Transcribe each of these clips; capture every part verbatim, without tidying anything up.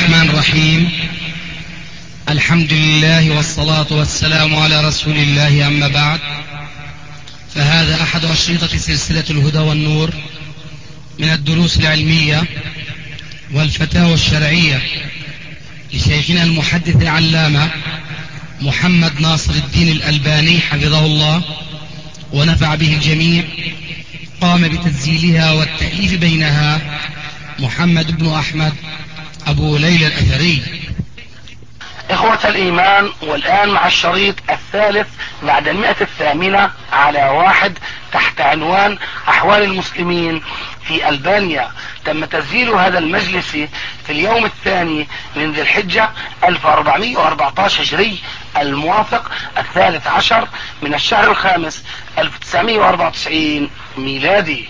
الرحمن الرحيم. الحمد لله والصلاة والسلام على رسول الله، أما بعد، فهذا أحد أشرطة سلسلة الهدى والنور من الدروس العلمية والفتاوى الشرعية لشيخنا المحدث العلامة محمد ناصر الدين الألباني حفظه الله ونفع به الجميع. قام بتسجيلها والتأليف بينها محمد بن أحمد أبو ليلى الأثري. إخوة الإيمان، والآن مع الشريط الثالث بعد المئة الثامنة على واحد تحت عنوان أحوال المسلمين في ألبانيا. تم تسجيل هذا المجلس في اليوم الثاني من ذي الحجة ألف وأربعمائة وأربعة عشر هجري، الموافق الثالث عشر من الشهر الخامس ألف وتسعمائة وأربعة وتسعين ميلادي.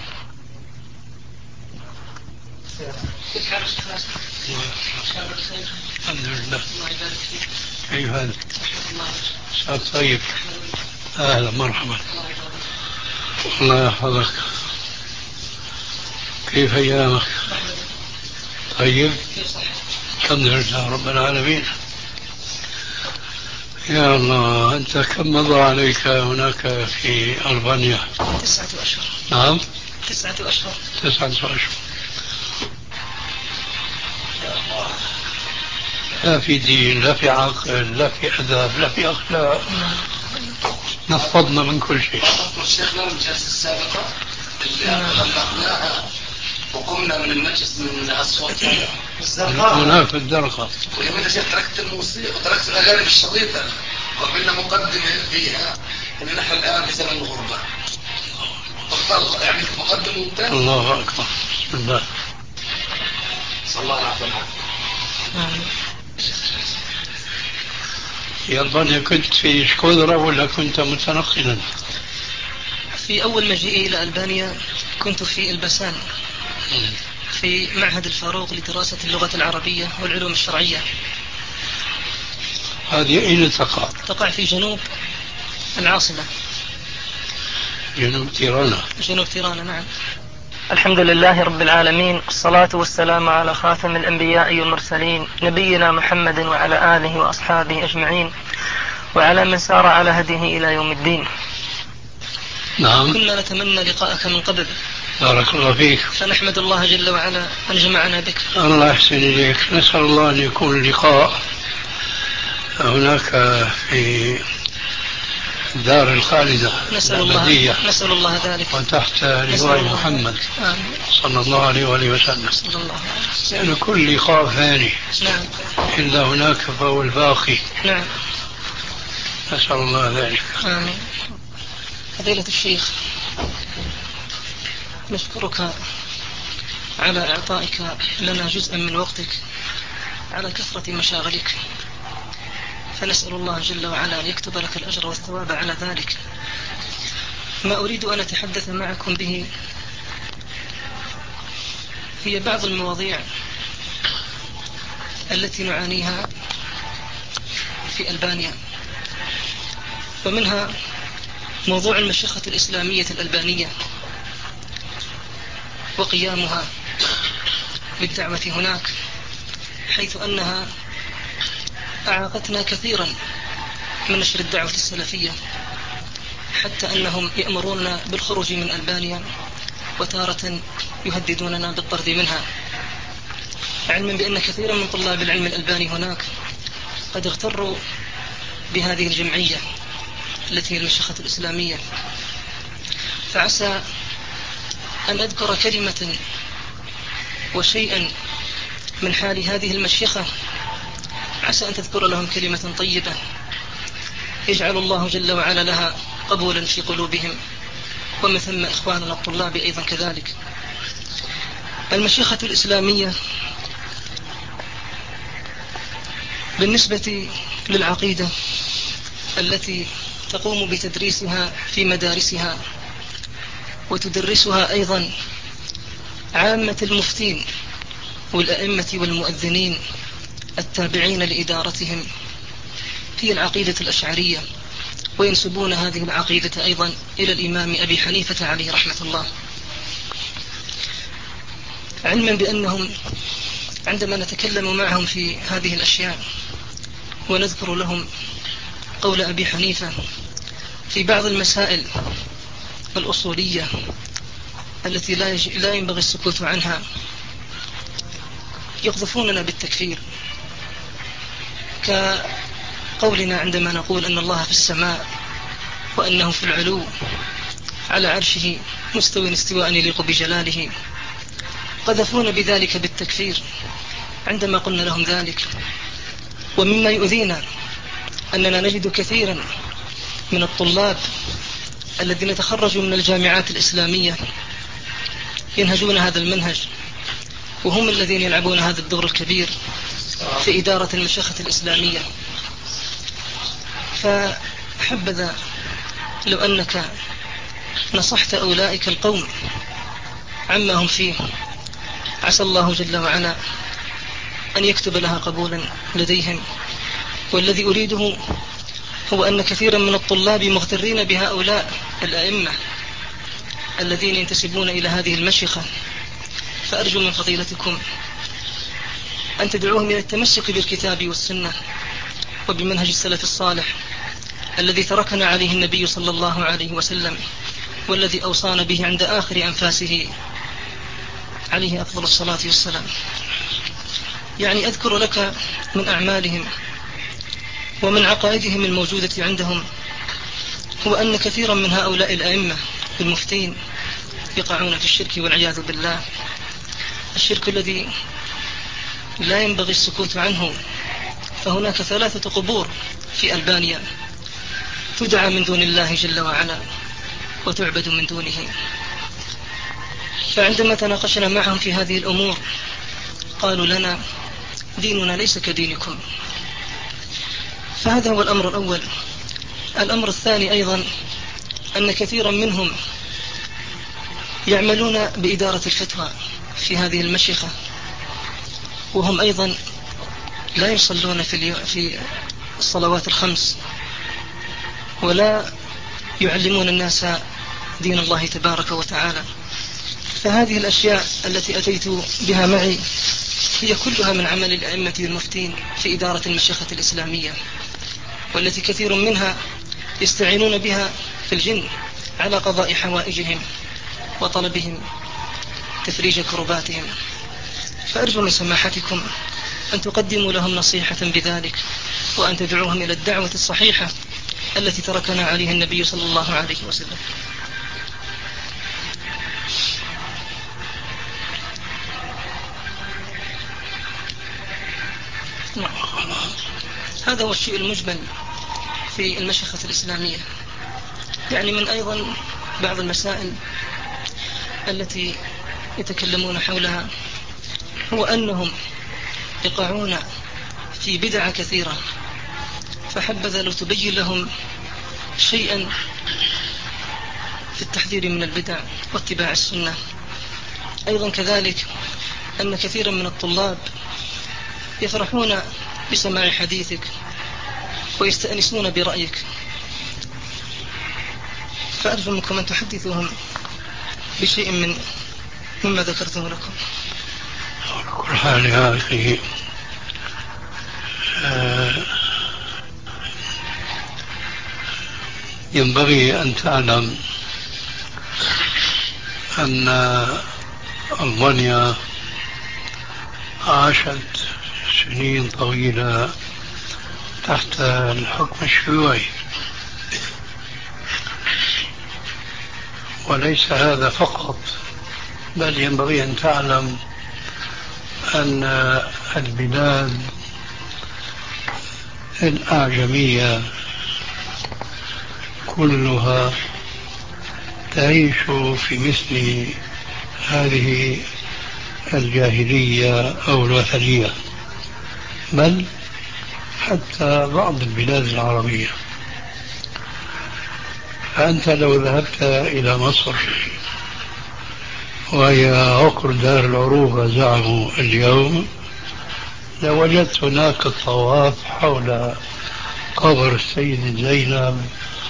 الحمد لله. كيف حالك؟ شاب طيب. اهلا مرحبا. الله يحفظك. كيف ايامك؟ طيب. الحمد لله رب العالمين. يا الله، انت كم مضى عليك هناك في ألبانيا؟ تسعة اشهر. نعم، تسعة اشهر. تسعة اشهر. لا في دين، لا في عقل، لا في أدب، لا في أخلاق. نفضنا من كل شيء. شيخنا من الجلسة السابقة اللي خلقناها وقمنا من المجلس من الصوت هناك في الدرقة. ولما شيخ تركت الموسيقى وتركت الأغاني بالشريطة وقمنا مقدمة فيها إن نحن الآن في زمن الغربة. يعني مقدمة ممتازة. الله أكبر. بسم الله. صلى الله عليه وسلم. في ألبانيا كنت في شكودرة ولا كنت متنقلا؟ في أول مجيئي إلى ألبانيا كنت في البسان في معهد الفاروق لدراسة اللغة العربية والعلوم الشرعية. هذه أين تقع؟ تقع في جنوب العاصمة، جنوب تيرانا. جنوب تيرانا، نعم. الحمد لله رب العالمين، الصلاة والسلام على خاتم الأنبياء والمرسلين نبينا محمد وعلى آله وأصحابه أجمعين وعلى من سار على هديه إلى يوم الدين. نعم. كنا نتمنى لقاءك من قبل. بارك الله فيك. فنحمد الله جل وعلا أن جمعنا بك. الله يحسن إليك. نسأل الله أن يكون لقاء هناك في دار الخالدة. نسأل الله, نسأل الله ذلك. وتحت لواء محمد صلى الله عليه وآله وسلم. صلى الله عليه وسلم. يعني كل لقاء فاني. نعم. إلا هناك فهو الباقي. نعم. نسأل الله ذلك. آمين. فضيلة الشيخ، نشكرك على إعطائك لنا جزءا من وقتك على كثرة مشاغلك، فنسأل الله جل وعلا أن يكتب لك الأجر والثواب على ذلك. ما أريد أن أتحدث معكم به هي بعض المواضيع التي نعانيها في ألبانيا، ومنها موضوع المشيخة الإسلامية الألبانية وقيامها بالدعوة هناك، حيث أنها أعاقتنا كثيرا من نشر الدعوة السلفية، حتى أنهم يأمروننا بالخروج من ألبانيا وتارة يهددوننا بالطرد منها، علما بأن كثيرا من طلاب العلم الألباني هناك قد اغتروا بهذه الجمعية التي هي المشيخة الإسلامية. فعسى أن أذكر كلمة وشيئا من حال هذه المشيخة، عسى أن تذكر لهم كلمة طيبة يجعل الله جل وعلا لها قبولا في قلوبهم، ومن ثم إخواننا الطلاب أيضا كذلك. المشيخة الإسلامية بالنسبة للعقيدة التي تقوم بتدريسها في مدارسها وتدرسها أيضا عامة المفتين والأئمة والمؤذنين التابعين لإدارتهم، هي العقيدة الأشعرية، وينسبون هذه العقيدة أيضا إلى الإمام أبي حنيفة عليه رحمة الله، علما بأنهم عندما نتكلم معهم في هذه الأشياء ونذكر لهم قول أبي حنيفة في بعض المسائل الأصولية التي لا ينبغي السكوت عنها، يقذفوننا بالتكفير، كقولنا عندما نقول أن الله في السماء وأنه في العلو على عرشه مستوى استواء يليق بجلاله. قذفونا بذلك بالتكفير عندما قلنا لهم ذلك. ومما يؤذينا أننا نجد كثيرا من الطلاب الذين تخرجوا من الجامعات الإسلامية ينهجون هذا المنهج، وهم الذين يلعبون هذا الدور الكبير في إدارة المشيخة الإسلامية. فحبذا لو أنك نصحت أولئك القوم عما هم فيه، عسى الله جل وعلا أن يكتب لها قبولا لديهم. والذي أريده هو أن كثيرا من الطلاب مغترين بهؤلاء الأئمة الذين ينتسبون إلى هذه المشيخة، فأرجو من فضيلتكم أن تدعوهم إلى التمسك بالكتاب والسنة وبمنهج السلف الصالح الذي تركنا عليه النبي صلى الله عليه وسلم، والذي أوصانا به عند آخر أنفاسه عليه أفضل الصلاة والسلام. يعني أذكر لك من أعمالهم ومن عقائدهم الموجودة عندهم هو أن كثيرا من هؤلاء الأئمة المفتين يقعون في الشرك والعياذ بالله، الشرك الذي لا ينبغي السكوت عنه. فهناك ثلاثة قبور في ألبانيا تدعى من دون الله جل وعلا وتعبد من دونه. فعندما تناقشنا معهم في هذه الأمور قالوا لنا ديننا ليس كدينكم. فهذا هو الأمر الأول. الأمر الثاني أيضا أن كثيرا منهم يعملون بإدارة الفتوى في هذه المشيخة، وهم أيضا لا يصلون في في الصلوات الخمس ولا يعلمون الناس دين الله تبارك وتعالى. فهذه الأشياء التي أتيت بها معي هي كلها من عمل الأئمة المفتين في إدارة المشيخة الإسلامية، والتي كثير منها يستعينون بها في الجن على قضاء حوائجهم وطلبهم تفريج كرباتهم. فأرجو من سماحتكم أن تقدموا لهم نصيحة بذلك، وأن تدعوهم إلى الدعوة الصحيحة التي تركنا عليها النبي صلى الله عليه وسلم. هذا هو الشيء المجمل في المشيخة الإسلامية. يعني من أيضا بعض المسائل التي يتكلمون حولها هو أنهم يقعون في بدع كثيرة، فحبذا لو تبين لهم شيئا في التحذير من البدع واتباع السنة. أيضا كذلك أن كثيرا من الطلاب يفرحون بسماع حديثك ويستأنسون برأيك، فأرجو منكم أن تحدثوهم بشيء من مما ذكرته لكم. على كل حال يا أخي، آه ينبغي أن تعلم أن ألمانيا عاشت سنين طويلة تحت الحكم الشيوعي، وليس هذا فقط، بل ينبغي أن تعلم أن البلاد الأعجمية كلها تعيش في مثل هذه الجاهلية أو الوثنية، بل حتى بعض البلاد العربية. فأنت لو ذهبت إلى مصر، وهي عقر دار العروبة زعموا اليوم، لوجدت هناك الطواف حول قبر السيد زينب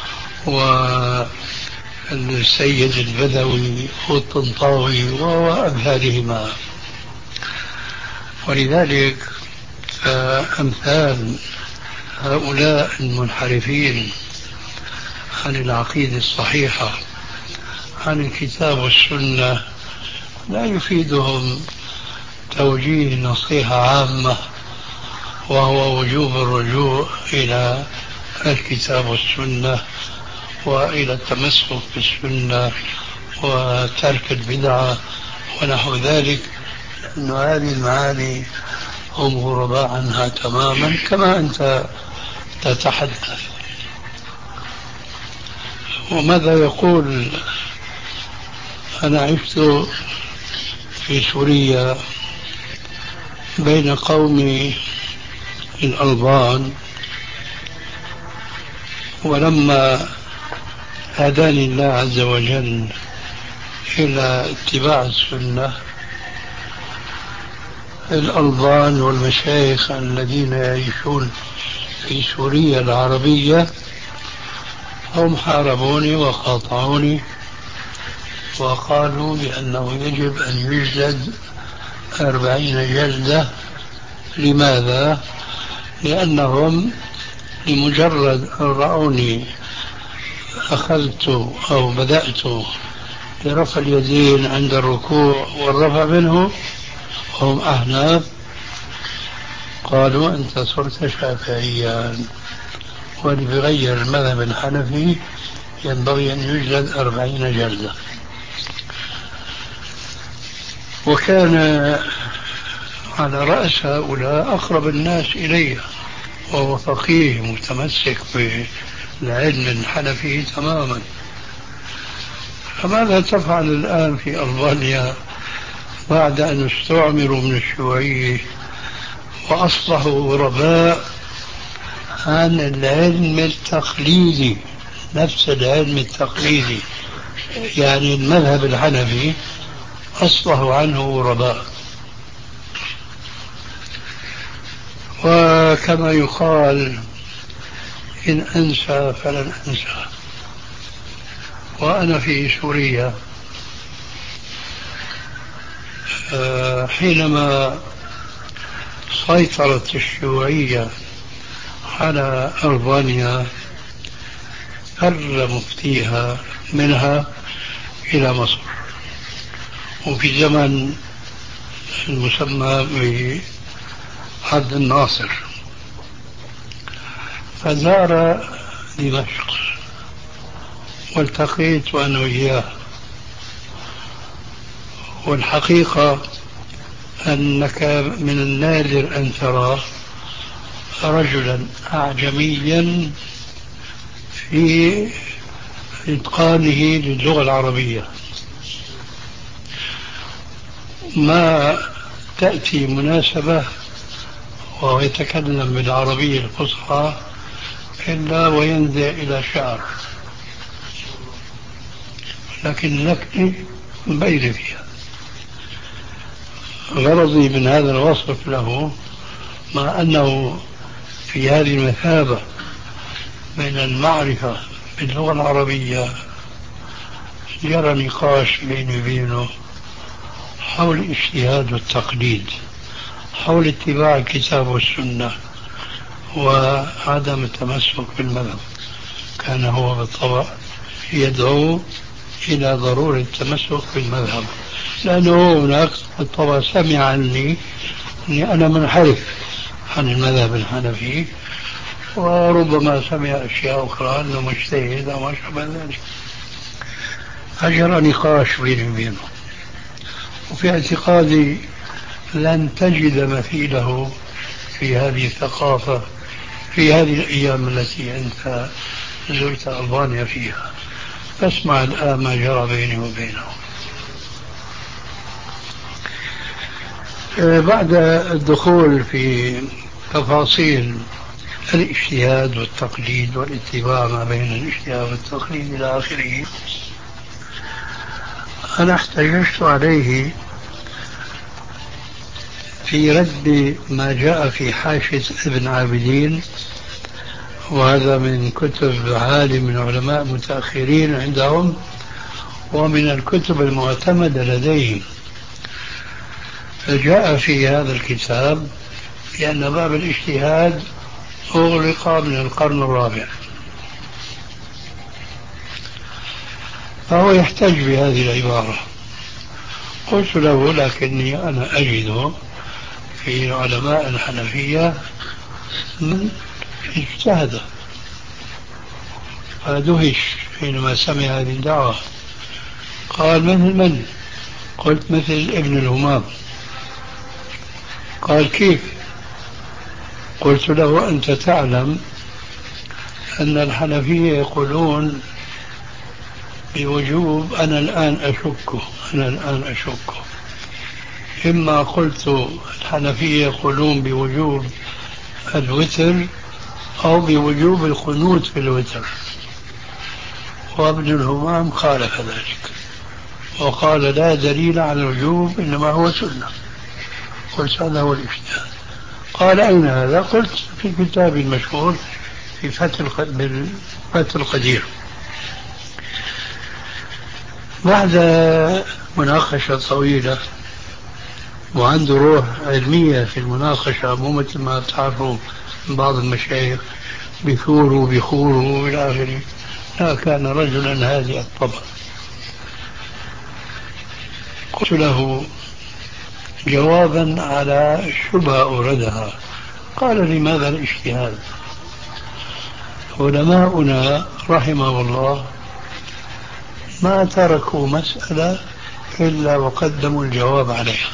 والسيد البدوي والطنطاوي وأمثالهما. ولذلك فأمثال هؤلاء المنحرفين عن العقيدة الصحيحة عن الكتاب والسنة لا يفيدهم توجيه نصيحة عامة وهو وجوب الرجوع إلى الكتاب والسنة وإلى التمسك بالسنة وترك البدعة ونحو ذلك، لأن هذه المعاني هم غرباء عنها تماما كما أنت تتحدث. وماذا يقول؟ أنا عشت في سوريا بين قوم الألبان، ولما هداني الله عز وجل إلى اتباع السنة، الألبان والمشايخ الذين يعيشون في سوريا العربية هم حاربوني وقاطعوني وقالوا بأنه يجب أن يجلد أربعين جلدة. لماذا؟ لأنهم لمجرد أن رأوني أخذت أو بدأت برفع اليدين عند الركوع والرفع منه، هم أحناف، قالوا أنت صرت شافعيا، واللي بغير المذهب الحنفي ينبغي أن يجلد أربعين جلدة. وكان على رأس هؤلاء أقرب الناس إلي، وهو فقيه متمسك بالعلم الحنفي تماما. فماذا تفعل الآن في ألبانيا بعد أن استعمروا من الشيوعية وأصبحوا غرباء عن العلم التقليدي، نفس العلم التقليدي، يعني المذهب الحنفي، أصبحوا عنه غرباء. وكما يقال إن أنسى فلن أنسى. وأنا في سوريا حينما سيطرت الشيوعية على ألبانيا فر مفتيها منها إلى مصر، وفي زمن المسمى بعبد الناصر، فزار دمشق والتقيت أنا وإياه. والحقيقة أنك من النادر أن ترى رجلا أعجميا في إتقانه للغة العربية. ما تأتي مناسبة وهو يتكلم بالعربية الفصحى إلا وينزع إلى شعر، لكن لكني بين فيها. غرضي من هذا الوصف له، مع أنه في هذه المثابة بين المعرفة باللغة العربية، جرى نقاش بيني وبينه حول الاجتهاد والتقليد، حول اتباع الكتاب والسنة وعدم التمسك بالمذهب. كان هو بالطبع يدعو إلى ضرورة التمسك بالمذهب، لأنه هناك بالطبع سمع عني أني أنا منحرف عن المذهب الحنفي، وربما سمع أشياء أخرى أنه مجتهد أو ما شابه ذلك. أجرى نقاش بيني وبينه، وفي اعتقادي لن تجد مثيله في هذه الثقافة في هذه الأيام التي أنت زرت ألبانيا فيها. فاسمع الآن ما جرى بيني وبينه. بعد الدخول في تفاصيل الاجتهاد والتقليد والاتباع ما بين الاجتهاد والتقليد إلى آخره، أنا احتججت عليه في رد ما جاء في حاشية ابن عابدين، وهذا من كتب عالم من علماء متأخرين عندهم ومن الكتب المعتمدة لديهم. فجاء في هذا الكتاب بأن باب الاجتهاد أغلق من القرن الرابع، فهو يحتج بهذه العبارة. قلت له لكني أنا أجد في علماء الحنفية من اجتهد، فدهش حينما سمع هذه الدعوة. قال مثل من؟ قلت مثل ابن الهمام. قال كيف؟ قلت له أنت تعلم أن الحنفية يقولون بوجوب، أنا الآن أشك أنا الآن أشك إما قلت الحنفية يقولون بوجوب الوتر أو بوجوب القنوت في الوتر، وابن الهمام خالف ذلك وقال لا دليل على الوجوب إنما هو سنة. قلت هذا هو الاجتهاد. قال أين هذا؟ قلت في كتاب المشهور في فتح القدير. بعد مناقشة طويلة، وعنده روح علمية في المناقشة، مو مثل ما تعرفوا بعض المشايخ بثوروا بخوروا إلى آخره، لا، كان رجلا هادئ الطبع. قلت له جوابا على شبهة أوردها، قال لماذا الاجتهاد؟ علماؤنا رحمه الله ما تركوا مسألة إلا وقدموا الجواب عليها،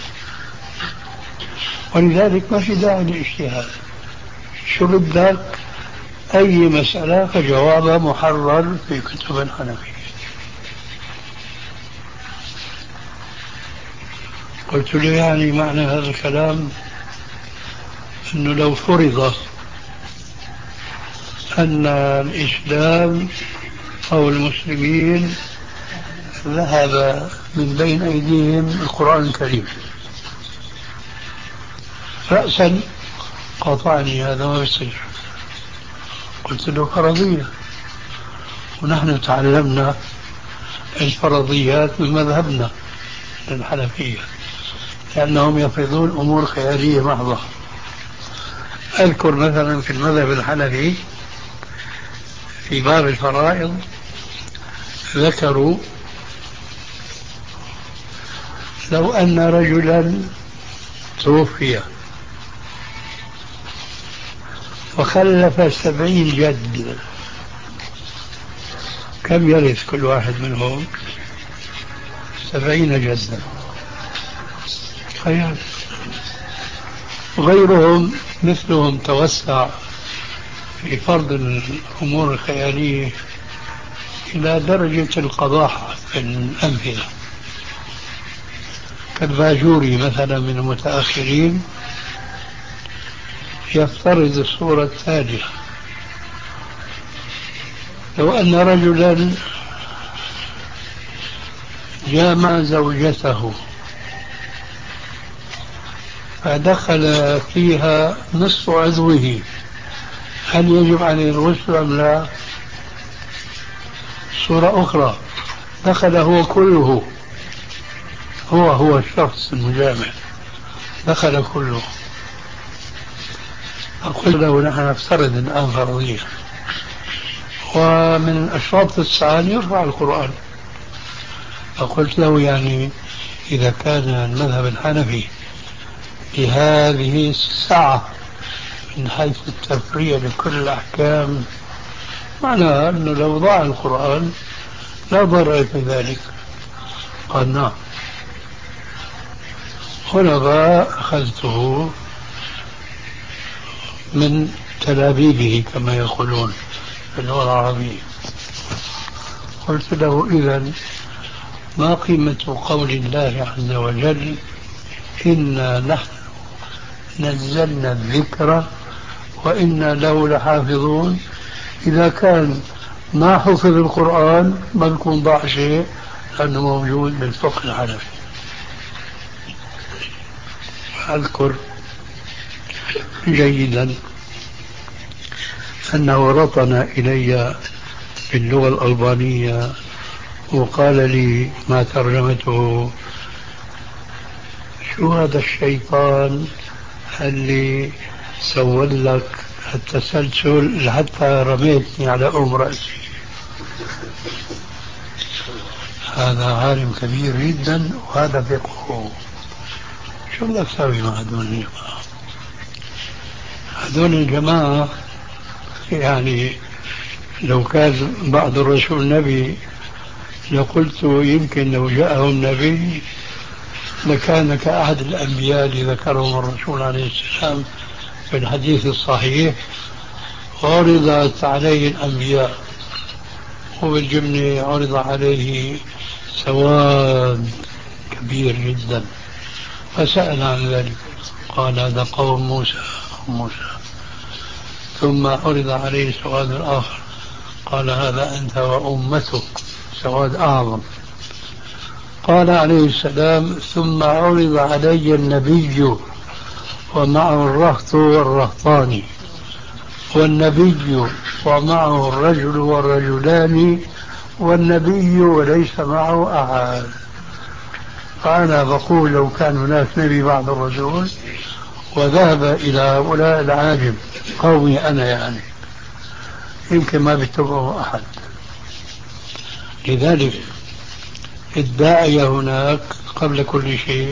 ولذلك ما في داعي للاجتهاد. شو بدك؟ أي مسألة فجوابها محرر في كتب الحنفية. قلت له يعني معنى هذا الكلام أنه لو فرض أن الإسلام أو المسلمين ذهب من بين أيديهم القرآن الكريم رأسا قاطعني، هذا ما بيصير. قلت له فرضية، ونحن تعلمنا الفرضيات من مذهبنا الحنفية، لأنهم يفرضون أمور خيالية محضة. أذكر مثلا في المذهب الحنفي في باب الفرائض ذكروا لو أن رجلا توفي وخلف سبعين جد، كم يرث كل واحد منهم؟ سبعين جدا. خيال. غيرهم مثلهم توسع في فرض الأمور الخيالية إلى درجة القباحة في الأمثلة، كالباجوري مثلا من المتأخرين يفترض الصورة التالية: لو أن رجلا جامع زوجته فدخل فيها نصف عضوه، هل يجب عليه الغسل أم لا؟ صورة أخرى: دخل هو كله، هو هو الشخص المجامع دخل كله. أقول له نحن نفترض الآن فرضية، ومن أشراط الساعة يرفع القرآن. فقلت له يعني إذا كان المذهب الحنفي بهذه السعة من حيث التفريع لكل الأحكام، معناها أنه لو ضاع القرآن لا ضرر في ذلك. قال نعم. هنا بقى أخذته من تلابيبه كما يقولون في اللغة العربية. قلت له إذن ما قيمة قول الله عز وجل إنا نحن نزلنا الذكر وإنا له لحافظون، إذا كان ما حفظ القرآن ما بيكون ضاع شيء، لأنه موجود بالفقه الحنفي. أذكر جيدا أنه رطن إلي باللغة الألبانية وقال لي ما ترجمته، شو هذا الشيطان اللي سول لك التسلسل لحتى رميتني على أم رأسي؟ هذا عالم كبير جدا وهذا فقهه. شو بدك تسوي مع هذول الجماعة؟ هذول الجماعة يعني لو كان بعض الرسول نبي لقلت يمكن لو جاءهم نبي لكان كأحد الأنبياء اللي ذكرهم الرسول عليه السلام في الحديث الصحيح: عرضت عليه الأنبياء وبالجملة عرض عليه سواد كبير جدا، فسأل عن ذلك قال هذا قوم موسى موسى ثم عرض عليه سواد آخر قال هذا أنت وأمتك، سواد أعظم. قال عليه السلام ثم عرض علي النبي ومعه الرهط والرهطان، والنبي ومعه الرجل والرجلان، والنبي وليس معه أحد. فأنا بقول لو كان هناك نبي بعد الرسول وذهب إلى هؤلاء العاجم قومي أنا يعني يمكن ما بيتبعه أحد. لذلك الداعية هناك قبل كل شيء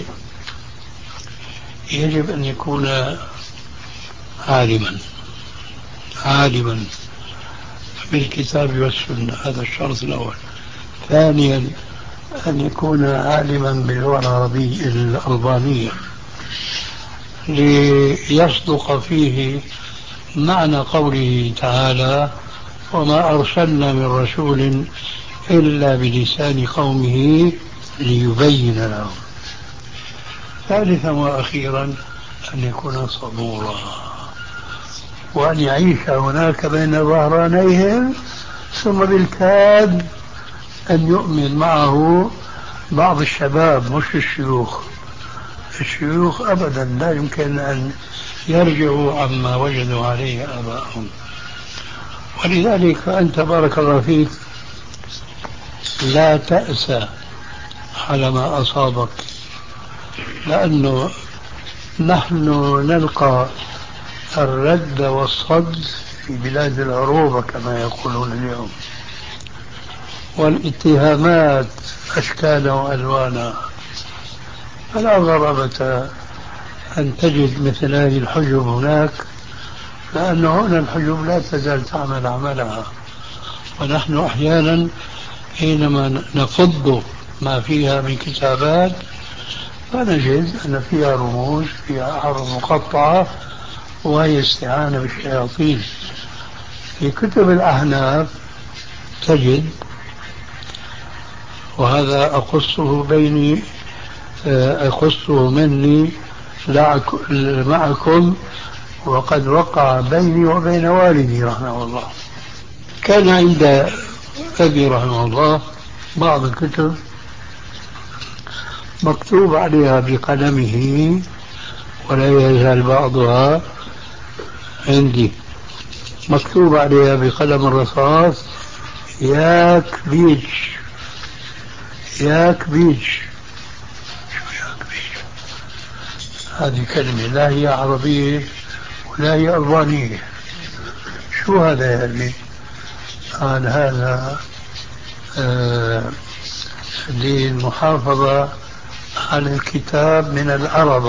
يجب أن يكون عالما عالما بالكتاب والسنة، هذا الشرط الأول. ثانيا أن يكون عالما باللغة العربية الألبانية ليصدق فيه معنى قوله تعالى وما أرسلنا من رسول إلا بلسان قومه ليبين لهم. ثالثا وأخيرا أن يكون صبورا وأن يعيش هناك بين ظهرانيهم، ثم بالكاد أن يؤمن معه بعض الشباب مش الشيوخ. الشيوخ أبدا لا يمكن أن يرجعوا عما وجدوا عليه آباءهم. ولذلك فأنت بارك الله فيك لا تأسى على ما أصابك، لأنه نحن نلقى الرد والصد في بلاد العروبة كما يقولون اليوم، والاتهامات أشكالا وألوانا، فلا غرابة أن تجد مثل هذه الحجب هناك، لأن هنا الحجب لا تزال تعمل عملها. ونحن أحيانا حينما نفض ما فيها من كتابات فنجد أن فيها رموز، فيها أحرف مقطعة، وهي استعانة بالشياطين. في كتب الأحناف تجد، وهذا أقصه بيني أقصه مني معكم، وقد وقع بيني وبين والدي رحمه الله. كان عند أبي رحمه الله بعض الكتب مكتوب عليها بقلمه، ولا يزال بعضها عندي مكتوب عليها بقلم الرصاص ياك بيج ياك بيج. شو ياك بيج؟ هذه كلمة لا هي عربية ولا هي ألبانية. شو هذا يعني؟ قال هذا آه للمحافظة على الكتاب من العربة.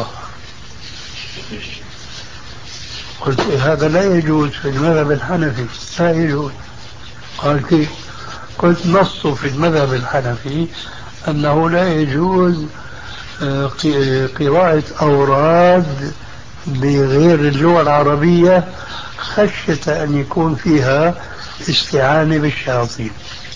قلت هذا لا يجوز في المذهب الحنفي، لا يجوز. قال كيف؟ قلت نص في المذهب الحنفي أنه لا يجوز قراءة أوراد بغير اللغة العربية خشية أن يكون فيها استعانة بالشياطين.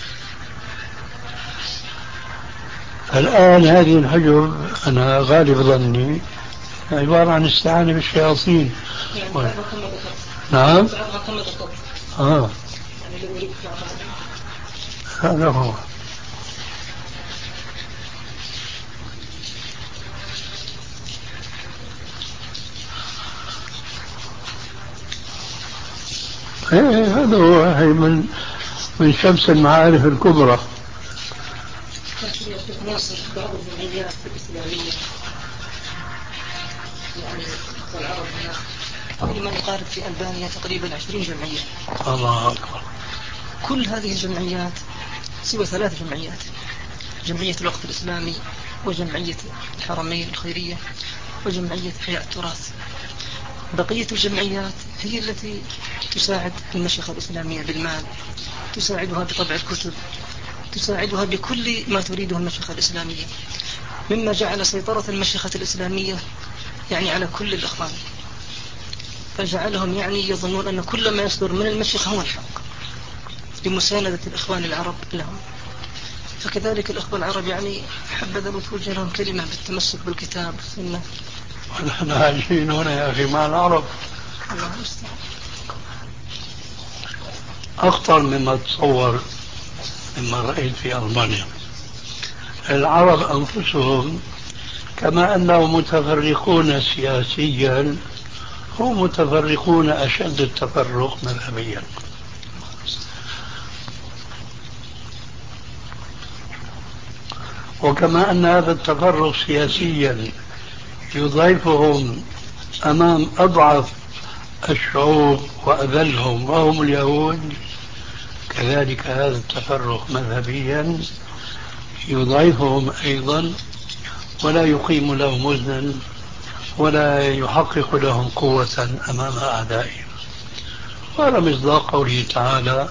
الآن هذه الحجب أنا غالب ظني عبارة عن استعانة بالشياطين. و... نعم آه. هذا هو. ايه هذا هو. هي من من شمس المعارف الكبرى. بعض الجمعيات الإسلامية يعني العرب هنا تقريبا يقارب في ألبانيا تقريبا عشرين جمعية. الله أكبر. كل هذه الجمعيات سوى ثلاث جمعيات: جمعية الوقف الإسلامي، وجمعية الحرمين الخيرية، وجمعية إحياء التراث. بقية الجمعيات هي التي تساعد المشيخة الإسلامية بالمال، تساعدها بطبع الكتب، تساعدها بكل ما تريده المشيخة الإسلامية، مما جعل سيطرة المشيخة الإسلامية يعني على كل الإخوان، فجعلهم يعني يظنون أن كل ما يصدر من المشيخة هو الحق لمساندة الإخوان العرب لهم. فكذلك الأخوة العرب يعني حبذا لو توجه لهم كلمة بالتمسك بالكتاب والسنة. ونحن عايشين هنا يا أخي مع العرب الله المستعان. أخطر مما تصور مما رأيت في ألمانيا. العرب أنفسهم كما أنهم متفرقون سياسيا هم متفرقون أشد التفرق مذهبيا. وكما أن هذا التفرق سياسيا يضعفهم أمام أضعف الشعوب وأذلهم وهم اليهود، كذلك هذا التفرق مذهبيا يضعفهم أيضا ولا يقيم لهم وزنا ولا يحقق لهم قوة أمام أعدائهم. وهذا مصداق قوله تعالى: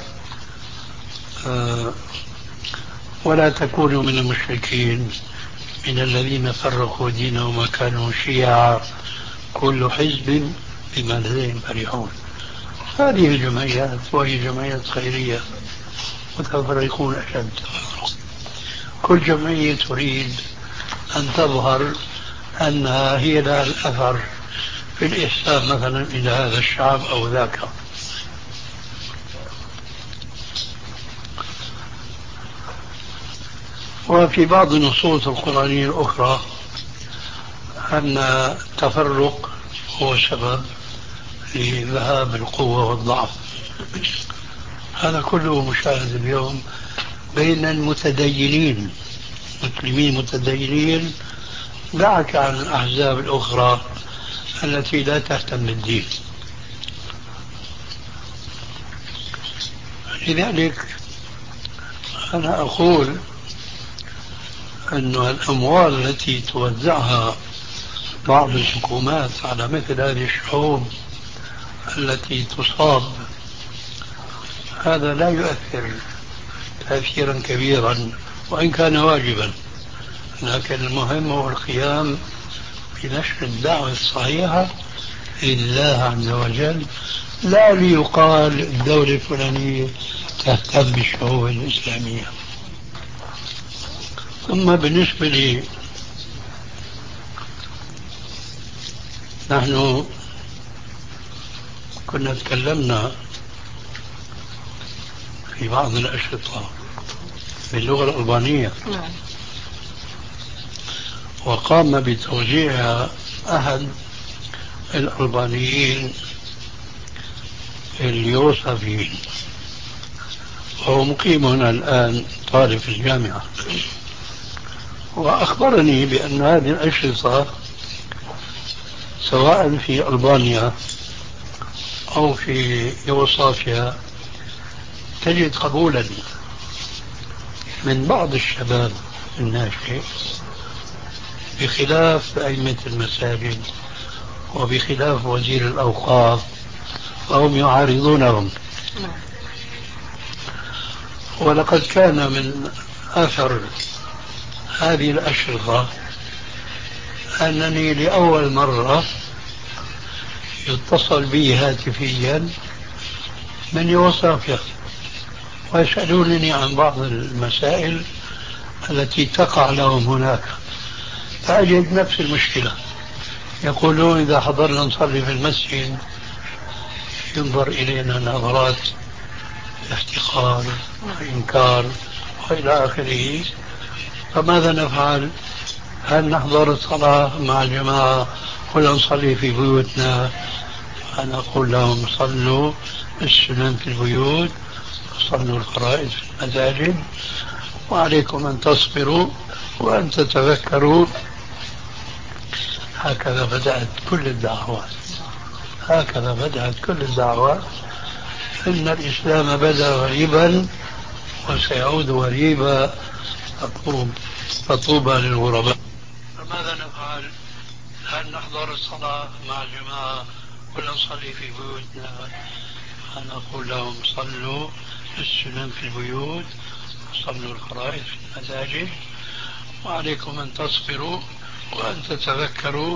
آه ولا تكونوا من المشركين من الذين فرقوا دينهم وكانوا شيعا كل حزب بما لديهم فرحون. هذه الجمعيات وهي جمعيات خيرية متفرقون أشد تفرق. كل جمعية تريد أن تظهر أنها هي لها الأثر في الإحسان مثلا إلى هذا الشعب أو ذاك. وفي بعض النصوص القرآنية الأخرى أن التفرق هو سبب لذهاب القوة والضعف. هذا كله مشاهد اليوم بين المتدينين، مسلمين متدينين، دعك عن الأحزاب الأخرى التي لا تهتم بالدين. لذلك أنا أقول أن الأموال التي توزعها بعض الحكومات على مثل هذه الشعوب التي تصاب هذا لا يؤثر تأثيرا كبيرا وإن كان واجبا، لكن المهم هو القيام بنشر الدعوة الصحيحة لله عز وجل، لا ليقال الدولة الفلانية تهتم بالشعوب الإسلامية. ثم بالنسبة لي نحن كنا تكلمنا في بعض الأشرطة باللغة الألبانية وقام بتوزيعها أحد الألبانيين اليوسفيين وهو مقيم هنا الآن طالب في الجامعة، وأخبرني بأن هذه الأشرطة سواء في ألبانيا أو في يوغوسلافيا تجد قبولا من بعض الشباب الناشئ بخلاف أئمة المساجد وبخلاف وزير الأوقاف، وهم يعارضونهم. ولقد كان من أثر هذه الأشرطة أنني لأول مرة يتصل بي هاتفيا من يوغوسلافيا ويسألونني عن بعض المسائل التي تقع لهم هناك، فأجد نفس المشكلة. يقولون إذا حضرنا نصلي في المسجد ينظر إلينا نظرات افتخار وإنكار وإلى آخره، فماذا نفعل؟ هل نحضر الصلاة مع الجماعة ولا نصلي في بيوتنا؟ أنا أقول لهم صلوا السنن في البيوت وصلوا الفرائض في المساجد، وعليكم أن تصبروا وأن تتذكروا هكذا بدأت كل الدعوات، هكذا بدأت كل الدعوات. إن الإسلام بدأ غريبا وسيعود غريبا، فطوب فطوبى للغرباء. فماذا نفعل؟ هل نحضر الصلاة مع الجماعة ولا نصلي في بيوتنا؟ نقول لهم صلوا السنن في البيوت، صلوا الفرائض في المساجد، وعليكم أن تصبروا وأن تتذكروا.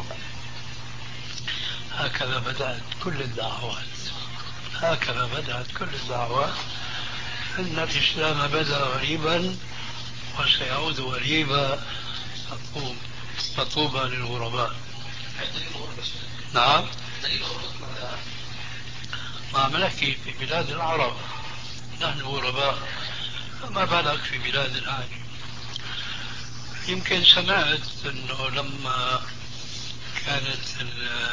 هكذا بدأت كل الدعوات، هكذا بدأت كل الدعوات. إن الإسلام بدأ غريبا وسيعود غريبا، فطوب فطوبى للغرباء. نعم، ما نحكي في بلاد العرب نحن غرباء، فما بالك في بلاد الأعجم. يمكن سمعت أنه لما كانت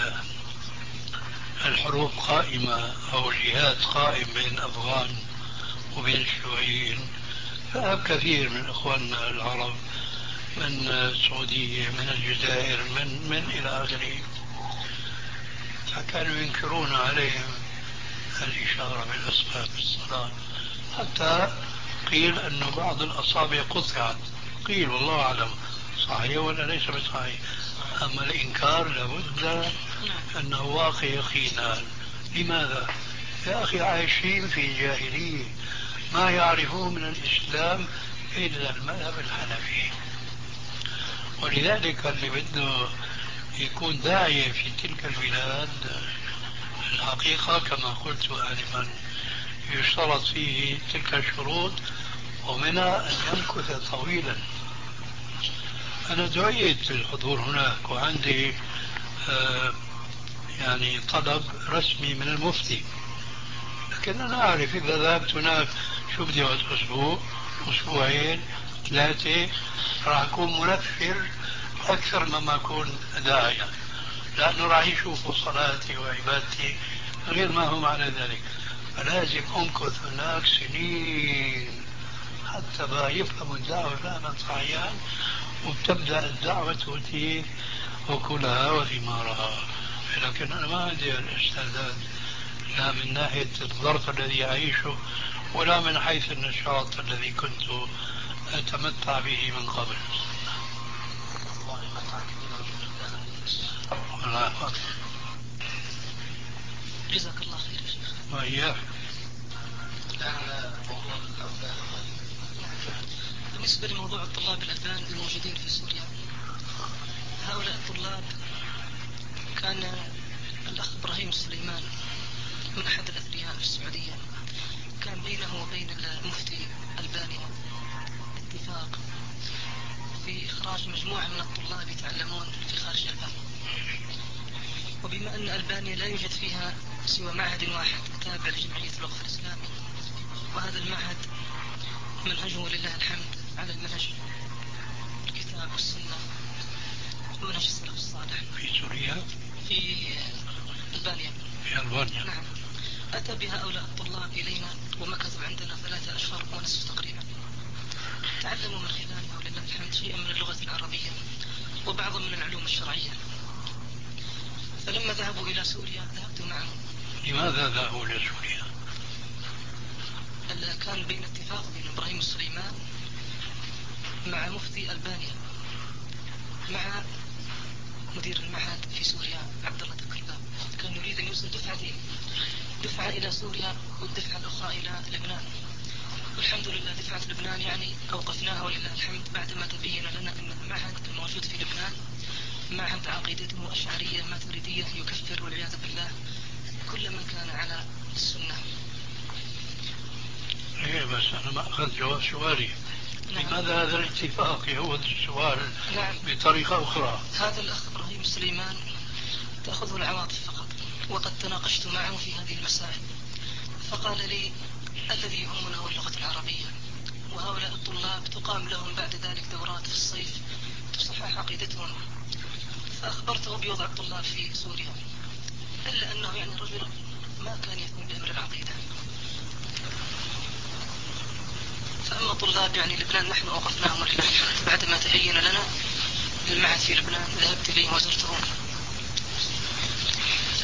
الحروب قائمة أو الجهاد قائم بين الأفغان وبين الشيوعيين، فأب كثير من إخواننا العرب من السعودية من الجزائر من من إلى آخره، فكانوا ينكرون عليهم الإشارة بالأصابع في الصلاة، حتى قيل أن بعض الأصابع قطعت. قيل والله أعلم صحيح ولا ليس بصحيح، أما الإنكار لابد أنه واقع يقينا. لماذا؟ يا أخي عايشين في جاهلية، ما يعرفون من الإسلام إلا المذهب الحنفي، ولذلك اللي بده يكون داعية في تلك البلاد الحقيقة كما قلت آنفا يشترط فيه تلك الشروط، ومنها أن يمكث طويلا. أنا دعيت للحضور هناك وعندي آه يعني طلب رسمي من المفتي، لكن أنا أعرف إذا ذهبت هناك شو بدي أقعد أسبوع أسبوعين ثلاثة راح أكون منفر أكثر مما أكون داعية، لأنه راح يشوفوا صلاتي وعبادتي غير ما هم على ذلك. فلازم أمكث هناك سنين حتى بقى يفهموا الدعوة فهما صحيحا، وبتبدأ الدعوة تؤتي أكلها وثمارها. لكن أنا ما عندي الاستعداد لا من ناحية الظرف الذي أعيشه ولا من حيث النشاط الذي كنت أتمتع به من قبل. جزاك الله خير يا شيخ. وإياك. بالنسبة لموضوع الطلاب الألبان الموجودين في سوريا، هؤلاء الطلاب كان الأخ إبراهيم سليمان من أحد الأثرياء في السعودية، كان بينه وبين المفتي ألبانيا اتفاق في إخراج مجموعة من الطلاب يتعلمون في خارج ألبانيا، وبما أن ألبانيا لا يوجد فيها سوى معهد واحد تابع لجمعية الوقف الإسلامي، وهذا المعهد منهجه لله الحمد على المنهج الكتاب والسنة ومنهج السلف الصالح. في سوريا؟ في ألبانيا. في ألبانيا. نعم. أتى بهؤلاء الطلاب إلينا ومكثوا عندنا ثلاثة أشهر ونصف تقريبا، تعلموا من خلالها ولله الحمد شيئا من اللغة العربية وبعضا من العلوم الشرعية. فلما ذهبوا إلى سوريا ذهبت معهم. لماذا ذهبوا إلى سوريا؟ كان بين اتفاق بين إبراهيم السليمان مع مفتي ألبانيا مع مدير المعهد في سوريا عبد الله تكرباب، كان يريد أن يوصل دفعتين، دفعة إلى سوريا والدفعة الأخرى إلى لبنان. والحمد لله دفعة لبنان يعني أوقفناها ولله الحمد بعدما تبين لنا أن المعهد الموجود في لبنان معهد عقيدته أشعرية ماتريدية يكفر والعياذ بالله كل من كان على السنة. ايه بس انا ما اخذت جواب سؤالي. نعم. لماذا هذا الاتفاق يهود السؤال؟ نعم. بطريقة اخرى. هذا الاخ ابراهيم سليمان تأخذه العواطف فقط، وقد تناقشت معه في هذه المسائل فقال لي الذي يهمنا هو اللغة العربية، وهؤلاء الطلاب تقام لهم بعد ذلك دورات في الصيف تصحح عقيدتهم. فأخبرته بوضع الطلاب في سوريا، إلا أنه يعني رجل ما كان يهتم بأمر العقيدة. فأما طلاب يعني لبنان نحن أوقفناهم ولله الحمد بعدما تبين لنا المعهد في لبنان ذهبت إليه وزرتهم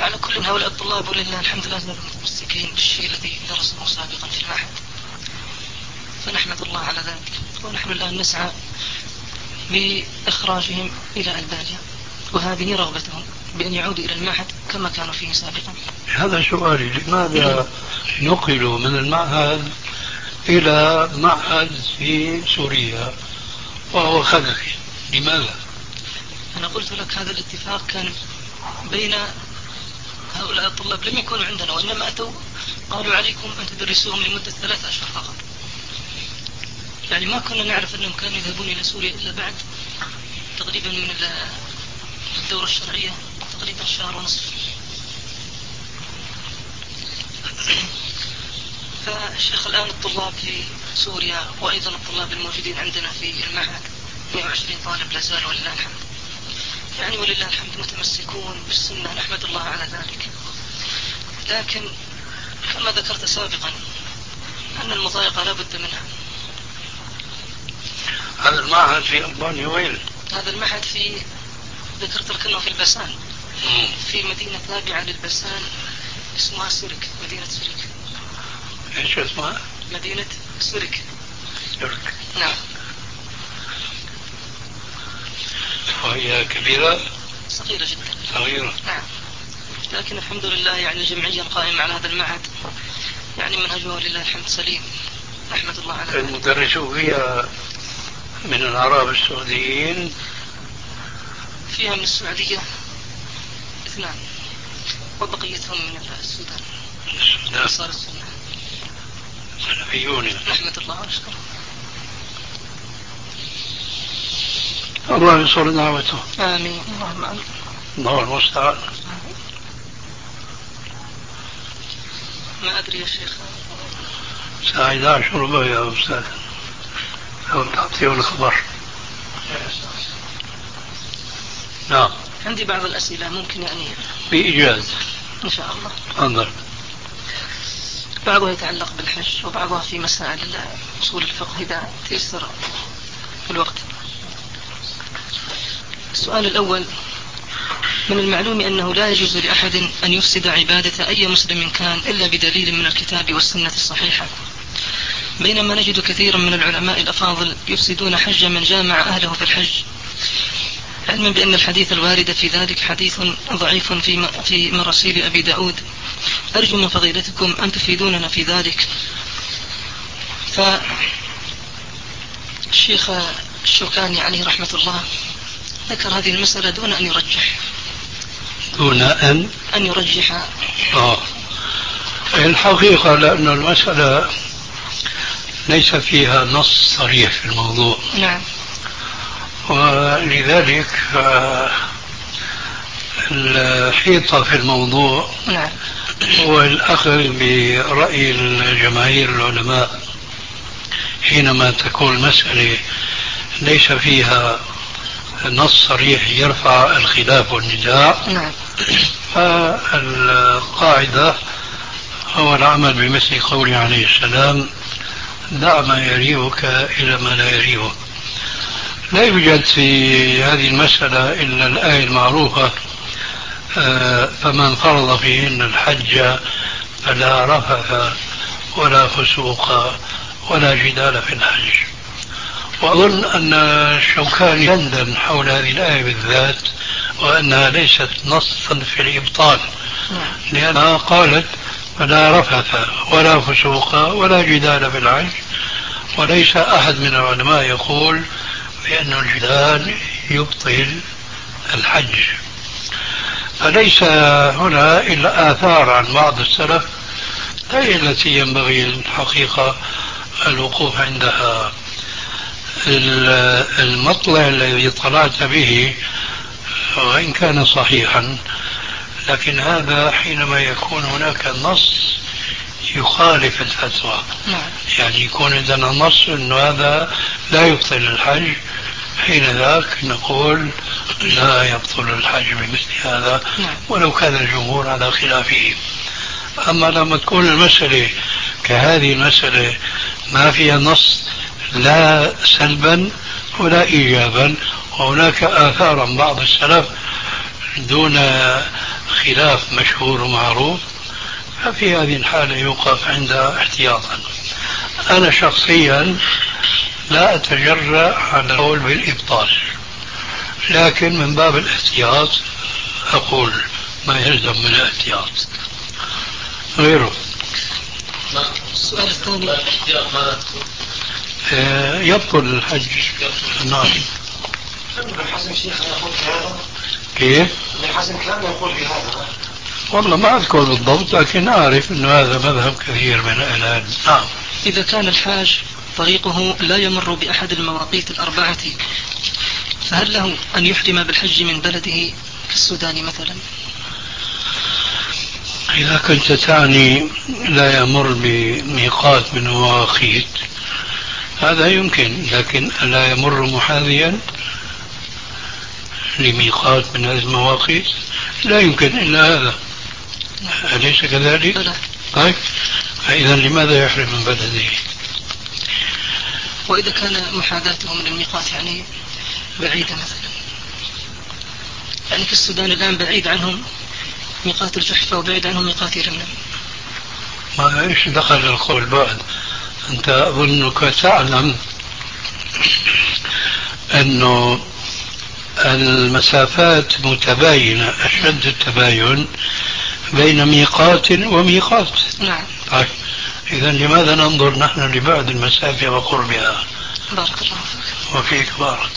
على كل هؤلاء الطلاب ولله الحمد لا زالوا متمسكين بالشيء الذي درسوه سابقا في المعهد، فنحمد الله على ذلك. ونحن الآن نسعى بإخراجهم إلى ألبانيا، وهذه رغبتهم بأن يعودوا إلى المعهد كما كانوا فيه سابقا. هذا سؤالي، لماذا نقلوا من المعهد إلى معهد في سوريا وهو خلفي؟ لماذا؟ أنا قلت لك هذا الاتفاق كان بين هؤلاء الطلاب، لم يكونوا عندنا وإنما أتوا قالوا عليكم أن تدرسوهم لمدة ثلاثة أشهر فقط. يعني ما كنا نعرف أنهم كانوا يذهبون إلى سوريا إلا بعد تقريبا من الدورة الشرعية تقريبا شهر ونصف. فالشيخ الآن الطلاب في سوريا وأيضا الطلاب الموجودين عندنا في المعهد مئة وعشرين طالب لا زالوا ولله الحمد، يعني ولله الحمد متمسكون بالسنة، نحمد الله على ذلك. لكن كما ذكرت سابقا أن المضايقة لا بد منها. هذا المعهد في ألبانيا وين؟ هذا المعهد في ذكرت لك أنه في البسان، في مدينة تابعة للبسان اسمها سرك، مدينة سرك. ايش اسمها؟ مدينة سرك. سرك، نعم. وهي كبيرة؟ صغيرة جدا. صغيرة، نعم. لكن الحمد لله يعني الجمعية القائمة على هذا المعهد يعني منهجه لله الحمد سليم، نحمد الله على ذلك. المدرسون فيها من العرب السعوديين؟ فيها من السعودية اثنان وبقيتهم من السودان. السودان صار السنة سلفيون، نحمد الله ونشكره. الله ينصر دعوته. آمين اللهم آمين. الله المستعان. ما أدري يا شيخ. ساعد عشر ربع يا أستاذ، لو تعطيه الخبر. نعم. عندي بعض الأسئلة ممكن يعني بإيجاز إن شاء الله. تفضل. بعضها يتعلق بالحج وبعضها في مسائل أصول الفقه إذا تيسر الوقت. السؤال الأول: من المعلوم أنه لا يجوز لأحد أن يفسد عبادة أي مسلم كان إلا بدليل من الكتاب والسنة الصحيحة، بينما نجد كثيرا من العلماء الأفاضل يفسدون حج من جامع أهله في الحج، علما بأن الحديث الوارد في ذلك حديث ضعيف في في مراسيل أبي داود. أرجو من فضيلتكم أن تفيدوننا في ذلك. فالشيخ الشوكاني عليه رحمة الله ذكر هذه المسألة دون أن يرجح دون أن أن يرجح آه. الحقيقة لأن المسألة ليس فيها نص صريح في الموضوع. نعم. ولذلك الحيطة في الموضوع نعم. هو الأخذ برأي الجماهير العلماء حينما تكون المسألة ليس فيها نص صريح يرفع الخلاف والنزاع. نعم. فالقاعدة هو العمل بمثل قوله عليه السلام: دع ما يريبك إلى ما لا يريبك. لا يوجد في هذه المسألة إلا الآية المعروفة: فمن فرض فيهن الحج فلا رفث ولا فسوق ولا جدال في الحج. وأظن أن الشوكاني دندن حول هذه الآية بالذات وأنها ليست نصا في الإبطال، لأنها قالت فلا رفث ولا فسوق ولا جدال في الحج، وليس أحد من العلماء يقول بأن الجدال يبطل الحج. فليس هنا إلا آثار عن بعض السلف هي التي ينبغي الحقيقة الوقوف عندها. المطلع الذي طلعت به وإن كان صحيحا، لكن هذا حينما يكون هناك نص يخالف الفتوى. يعني يكون عندنا نص أنه هذا لا يبطل الحج، حين ذاك نقول لا يبطل الحج بمثل هذا ولو كان الجمهور على خلافه. أما لما تكون المسألة كهذه المسألة ما فيها نص لا سلبا ولا إيجابا، وهناك آثار عن بعض السلف دون خلاف مشهور ومعروف، ففي هذه الحالة يوقف عند احتياطا. أنا شخصيا لا أتجرأ على القول بالإبطال، لكن من باب الاحتياط أقول ما يلزم من الاحتياط. غيره السؤال الثاني آه يبطل الحج. نعم. ابن حزم شيخ يقول بهذا؟ كيف؟ ابن حزم كان يقول بهذا؟ والله ما أذكر بالضبط، لكن أعرف أنه هذا مذهب كثير من أهل العلم. نعم. إذا كان الحاج طريقه لا يمر بأحد المواقيت الأربعة، فهل له أن يحرم بالحج من بلده كالسودان مثلا؟ إذا كنت تعني لا يمر بميقات من مواقيت هذا يمكن، لكن لا يمر محاذيا لميقات من هذه المواقيت لا يمكن إلا هذا، أليس كذلك؟ طيب فإذا لماذا يحرم من بلده؟ وإذا كان محاذاته من الميقات يعني بعيدة مثلا، يعني في السودان الآن بعيد عنهم ميقات الجحفة وبعيد عنهم ميقات يرمنم. ما إيش دخل القول بعد؟ أنت أظنك تعلم أنه المسافات متباينة أشد التباين بين ميقات وميقات. نعم. طيب إذا لماذا ننظر نحن لبعد المسافة وقربها؟ بارك الله فيك. وفيك بارك.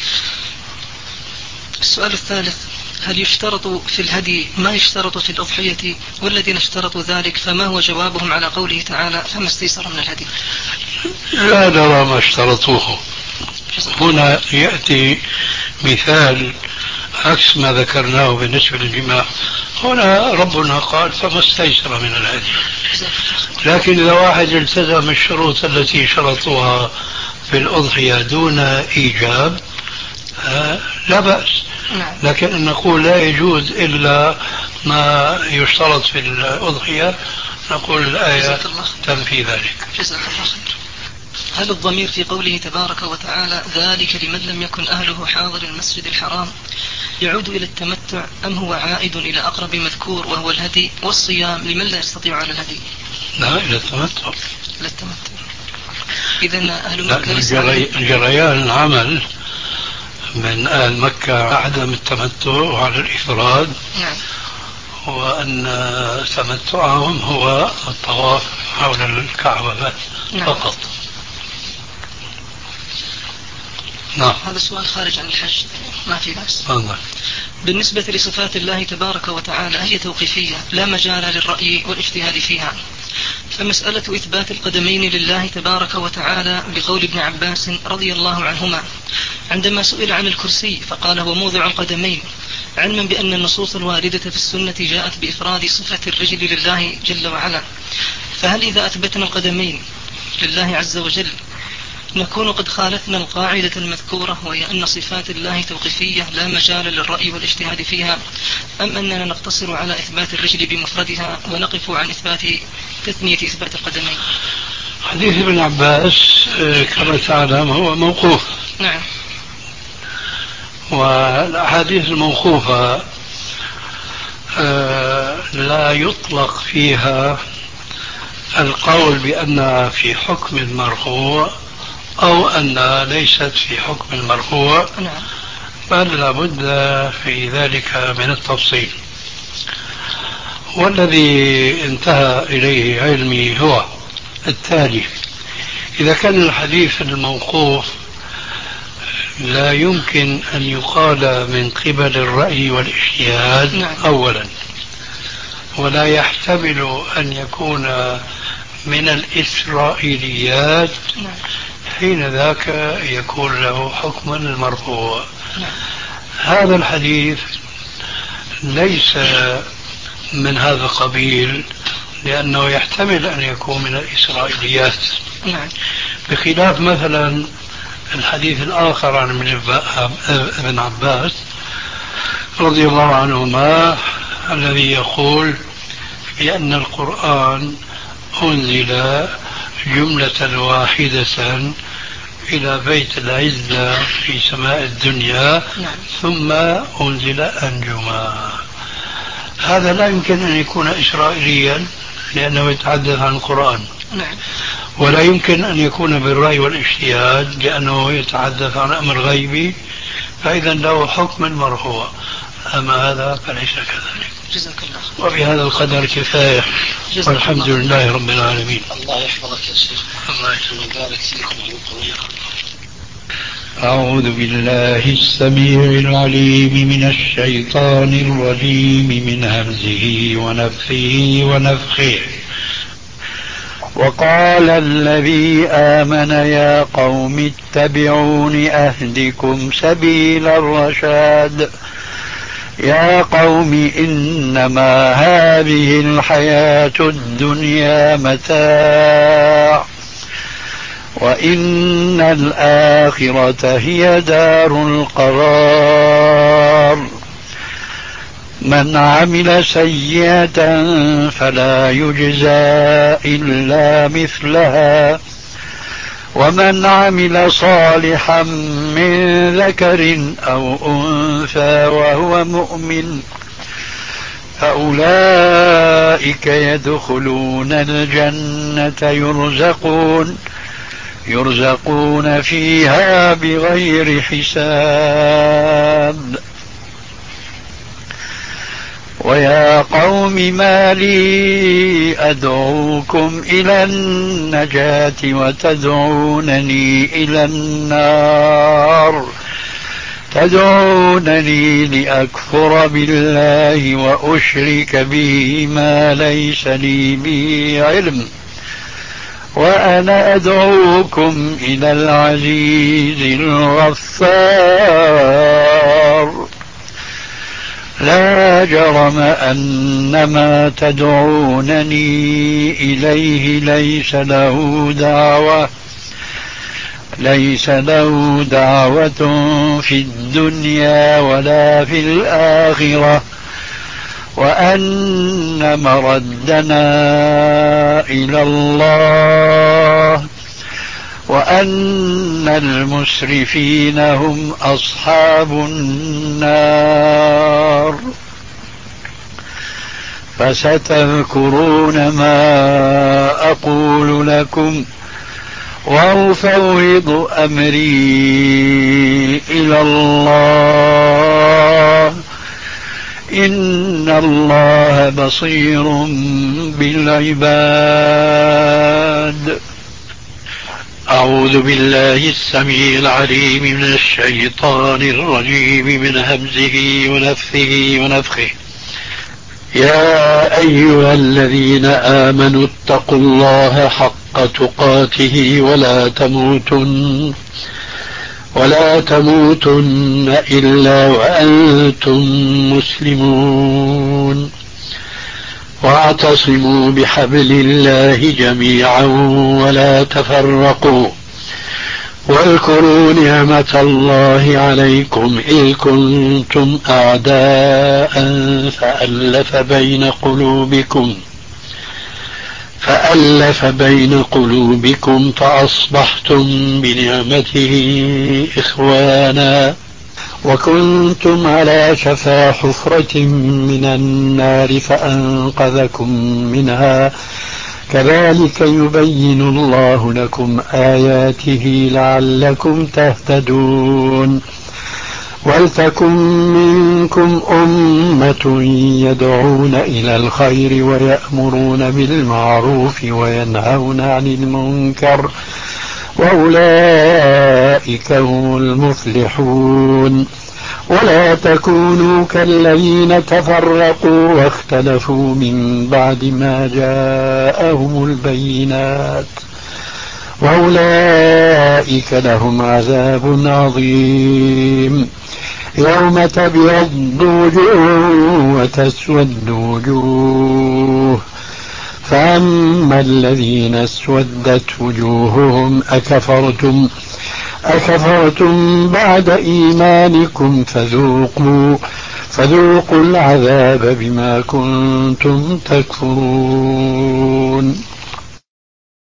السؤال الثالث: هل يشترط في الهدي ما يشترط في الأضحية؟ والذين اشترطوا ذلك فما هو جوابهم على قوله تعالى فما استيسر من الهدي؟ لا نرى ما اشترطوه. هنا يأتي مثال عكس ما ذكرناه بالنسبة للجماع. هنا ربنا قال فما استيسر من الهدي، لكن إذا واحد التزم الشروط التي شرطوها في الأضحية دون إيجاب لا بأس. لكن أن نقول لا يجوز إلا ما يشترط في الأضحية، نقول الآية تنفي ذلك. هل الضمير في قوله تبارك وتعالى ذلك لمن لم يكن أهله حاضر المسجد الحرام يعود إلى التمتع أم هو عائد إلى أقرب مذكور وهو الهدي والصيام لمن لا يستطيع على الهدي؟ لا إلى التمتع. إلى التمتع. إذن أهل مكة جريان العمل من أهل مكة عدم التمتع وعلى الإفراد. نعم. وأن تمتعهم هو الطواف حول الكعبة فقط. نعم. هذا السؤال خارج عن الحج ما في بأس. نعم. بالنسبة لصفات الله تبارك وتعالى هي توقيفية لا مجال للرأي والاجتهاد فيها، فمسألة إثبات القدمين لله تبارك وتعالى بقول ابن عباس رضي الله عنهما عندما سئل عن الكرسي فقال هو موضع القدمين، علما بأن النصوص الواردة في السنة جاءت بإفراد صفة الرجل لله جل وعلا، فهل إذا أثبتنا القدمين لله عز وجل نكون قد خالفنا القاعدة المذكورة وهي أن صفات الله توقيفية لا مجال للرأي والاجتهاد فيها، أم أننا نقتصر على إثبات الرجل بمفردها ونقف عن إثبات تثنية إثبات القدمين؟ حديث ابن عباس كما تعلم هو موقوف. نعم. والأحاديث الموقوفة لا يطلق فيها القول بأنها في حكم المرفوع أو أنها ليست في حكم المرفوع، بل لابد في ذلك من التفصيل. والذي انتهى إليه علمي هو التالي: إذا كان الحديث الموقوف لا يمكن أن يقال من قبل الرأي والاجتهاد أولا، ولا يحتمل أن يكون من الإسرائيليات، حين ذاك يكون له حكم المرفوع. هذا الحديث ليس من هذا القبيل، لأنه يحتمل أن يكون من الإسرائيليات، بخلاف مثلا الحديث الآخر عن ابن عباس رضي الله عنهما الذي يقول بأن القرآن أنزل جملة واحدة إلى بيت العزة في سماء الدنيا ثم أنزل أنجما. هذا لا يمكن أن يكون إسرائيليا لأنه يتحدث عن القرآن. نعم. ولا يمكن أن يكون بالرأي والاجتهاد لأنه يتحدث عن أمر غيبي، فإذا له حكم مرفوع. أما هذا فليس كذلك. جزاك الله. وبهذا القدر كفاية، والحمد لله رب العالمين. الله يحفظك يا شيخ. الله يبارك فيكم ويقويكم. أعوذ بالله السميع العليم من الشيطان الرجيم من همزه ونفخه ونفخه. وقال الذي آمن يا قوم اتبعون أهدكم سبيل الرشاد. يا قوم إنما هذه الحياة الدنيا متاع وإن الآخرة هي دار القرار. من عمل سيئة فلا يجزى إلا مثلها ومن عمل صالحا من ذكر أو أنثى وهو مؤمن فأولئك يدخلون الجنة يرزقون يرزقون فيها بغير حساب. ويا قوم ما لي أدعوكم إلى النجاة وتدعونني إلى النار تدعونني لأكفر بالله وأشرك به ما ليس لي به علم وأنا أدعوكم إلى العزيز الغفار. لا جرم أن ما تدعونني إليه ليس له دعوة ليس له دعوة في الدنيا ولا في الآخرة وأن مردنا إلى الله وأن المسرفين هم أصحاب النار. فستذكرون ما أقول لكم وأفوض أمري إلى الله إن الله بصير بالعباد. أعوذ بالله السميع العليم من الشيطان الرجيم من همزه ونفثه ونفخه. يا أيها الذين آمنوا اتقوا الله حق تقاته ولا تموتن ولا تموتن إلا وأنتم مسلمون واعتصموا بحبل الله جميعا ولا تفرقوا واذكروا نعمة الله عليكم إذ كنتم أعداء فألف بين قلوبكم فألف بين قلوبكم فأصبحتم بنعمته إخوانا وكنتم على شفا حفرة من النار فأنقذكم منها كذلك يبين الله لكم آياته لعلكم تهتدون. ولتكن منكم أمة يدعون إلى الخير ويأمرون بالمعروف وينهون عن المنكر وأولئك هم المفلحون. ولا تكونوا كالذين تفرقوا واختلفوا من بعد ما جاءهم البينات وأولئك لهم عذاب عظيم. يوم تبيض وجوه وتسود وجوه فأما الذين اسودت وجوههم أكفرتم أكفرتم بعد إيمانكم فذوقوا فذوقوا العذاب بما كنتم تكفرون.